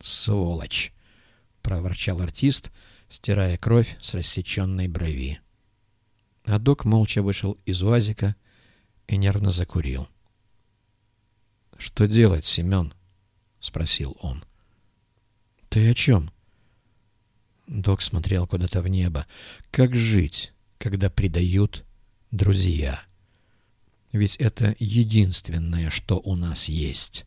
«Сволочь!» — проворчал артист, стирая кровь с рассеченной брови. А док молча вышел из УАЗика и нервно закурил. «Что делать, Семен?» — спросил он. «Ты о чем?» Док смотрел куда-то в небо. «Как жить, когда предают друзья? Ведь это единственное, что у нас есть».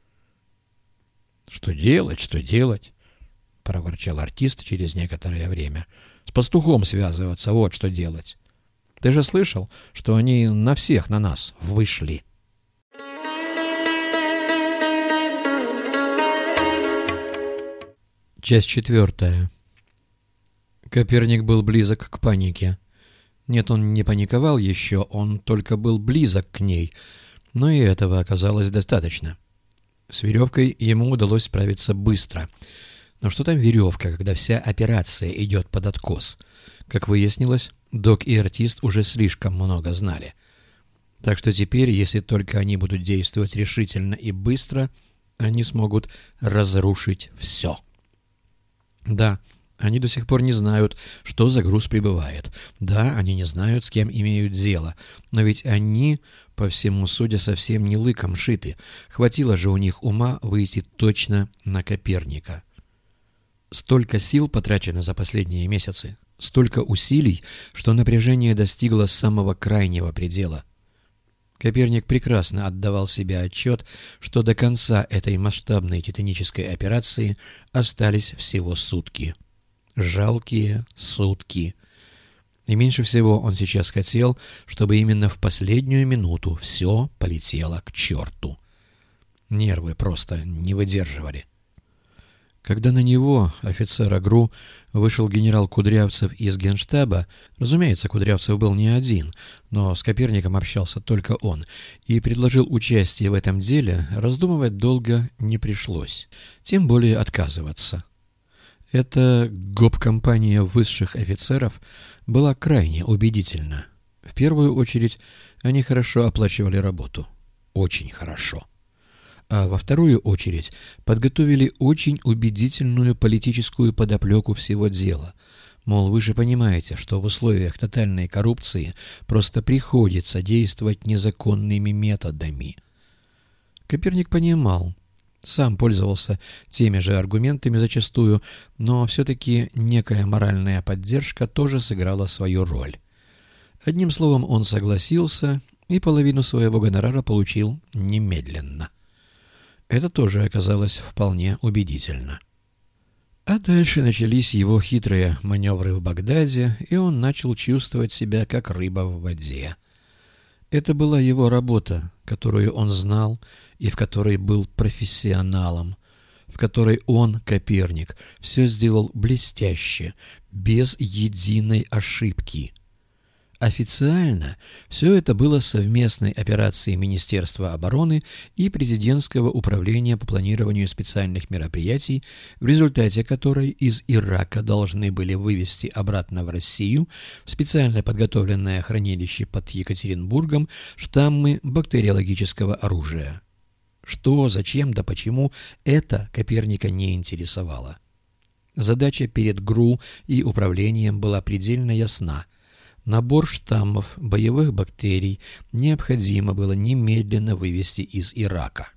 «Что делать, что делать?» — проворчал артист через некоторое время. «С пастухом связываться, вот что делать. Ты же слышал, что они на всех на нас вышли?» Часть 4. Коперник был близок к панике. Нет, он не паниковал еще, он только был близок к ней, но и этого оказалось достаточно. С веревкой ему удалось справиться быстро. Но что там веревка, когда вся операция идет под откос? Как выяснилось, док и артист уже слишком много знали. Так что теперь, если только они будут действовать решительно и быстро, они смогут разрушить все. Да, они до сих пор не знают, что за груз прибывает. Да, они не знают, с кем имеют дело. Но ведь они, по всему судя, совсем не лыком шиты. Хватило же у них ума выйти точно на Коперника. Столько сил потрачено за последние месяцы. Столько усилий, что напряжение достигло самого крайнего предела. Коперник прекрасно отдавал себе отчет, что до конца этой масштабной титанической операции остались всего сутки. Жалкие сутки. И меньше всего он сейчас хотел, чтобы именно в последнюю минуту все полетело к черту. Нервы просто не выдерживали. Когда на него, офицера ГРУ, вышел генерал Кудрявцев из Генштаба, разумеется, Кудрявцев был не один, но с Коперником общался только он, и предложил участие в этом деле, раздумывать долго не пришлось, тем более отказываться. Эта гоп-компания высших офицеров была крайне убедительна. В первую очередь, они хорошо оплачивали работу. Очень хорошо. А во вторую очередь подготовили очень убедительную политическую подоплеку всего дела. Мол, вы же понимаете, что в условиях тотальной коррупции просто приходится действовать незаконными методами. Коперник понимал, сам пользовался теми же аргументами зачастую, но все-таки некая моральная поддержка тоже сыграла свою роль. Одним словом, он согласился и половину своего гонорара получил немедленно. Это тоже оказалось вполне убедительно. А дальше начались его хитрые маневры в Багдаде, и он начал чувствовать себя как рыба в воде. Это была его работа, которую он знал и в которой был профессионалом, в которой он, Коперник, все сделал блестяще, без единой ошибки. Официально все это было совместной операцией Министерства обороны и Президентского управления по планированию специальных мероприятий, в результате которой из Ирака должны были вывести обратно в Россию в специально подготовленное хранилище под Екатеринбургом штаммы бактериологического оружия. Что, зачем да почему – это Коперника не интересовало. Задача перед ГРУ и управлением была предельно ясна. Набор штаммов боевых бактерий необходимо было немедленно вывести из Ирака.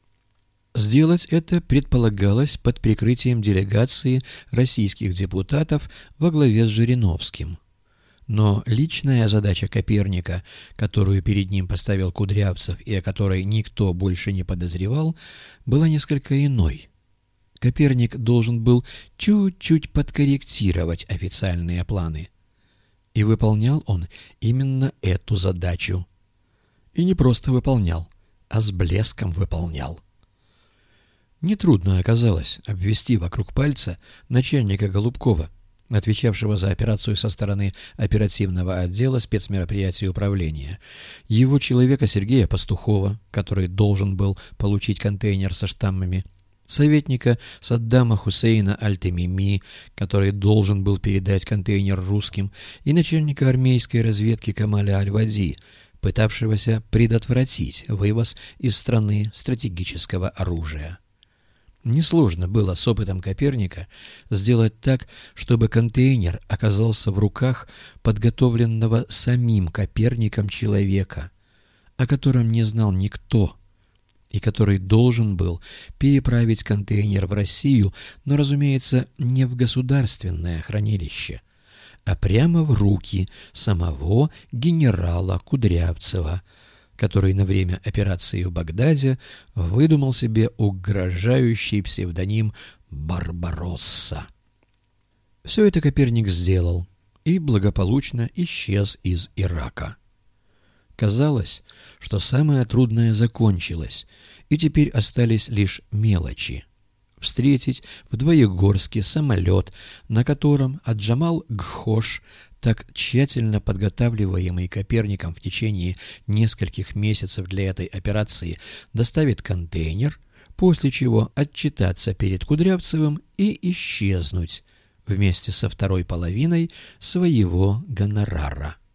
Сделать это предполагалось под прикрытием делегации российских депутатов во главе с Жириновским. Но личная задача Коперника, которую перед ним поставил Кудрявцев и о которой никто больше не подозревал, была несколько иной. Коперник должен был чуть-чуть подкорректировать официальные планы. И выполнял он именно эту задачу. И не просто выполнял, а с блеском выполнял. Нетрудно оказалось обвести вокруг пальца начальника Голубкова, отвечавшего за операцию со стороны оперативного отдела спецмероприятий управления, его человека Сергея Пастухова, который должен был получить контейнер со штаммами, советника Саддама Хусейна Аль-Тамими, который должен был передать контейнер русским, и начальника армейской разведки Камаля Аль-Вади, пытавшегося предотвратить вывоз из страны стратегического оружия. Несложно было с опытом Коперника сделать так, чтобы контейнер оказался в руках подготовленного самим Коперником человека, о котором не знал никто, и который должен был переправить контейнер в Россию, но, разумеется, не в государственное хранилище, а прямо в руки самого генерала Кудрявцева, который на время операции в Багдаде выдумал себе угрожающий псевдоним «Барбаросса». Все это Коперник сделал и благополучно исчез из Ирака. Казалось, что самое трудное закончилось, и теперь остались лишь мелочи. Встретить в Двоегорске самолет, на котором Аджамал Гхош, так тщательно подготавливаемый Коперником в течение нескольких месяцев для этой операции, доставит контейнер, после чего отчитаться перед Кудрявцевым и исчезнуть вместе со второй половиной своего гонорара.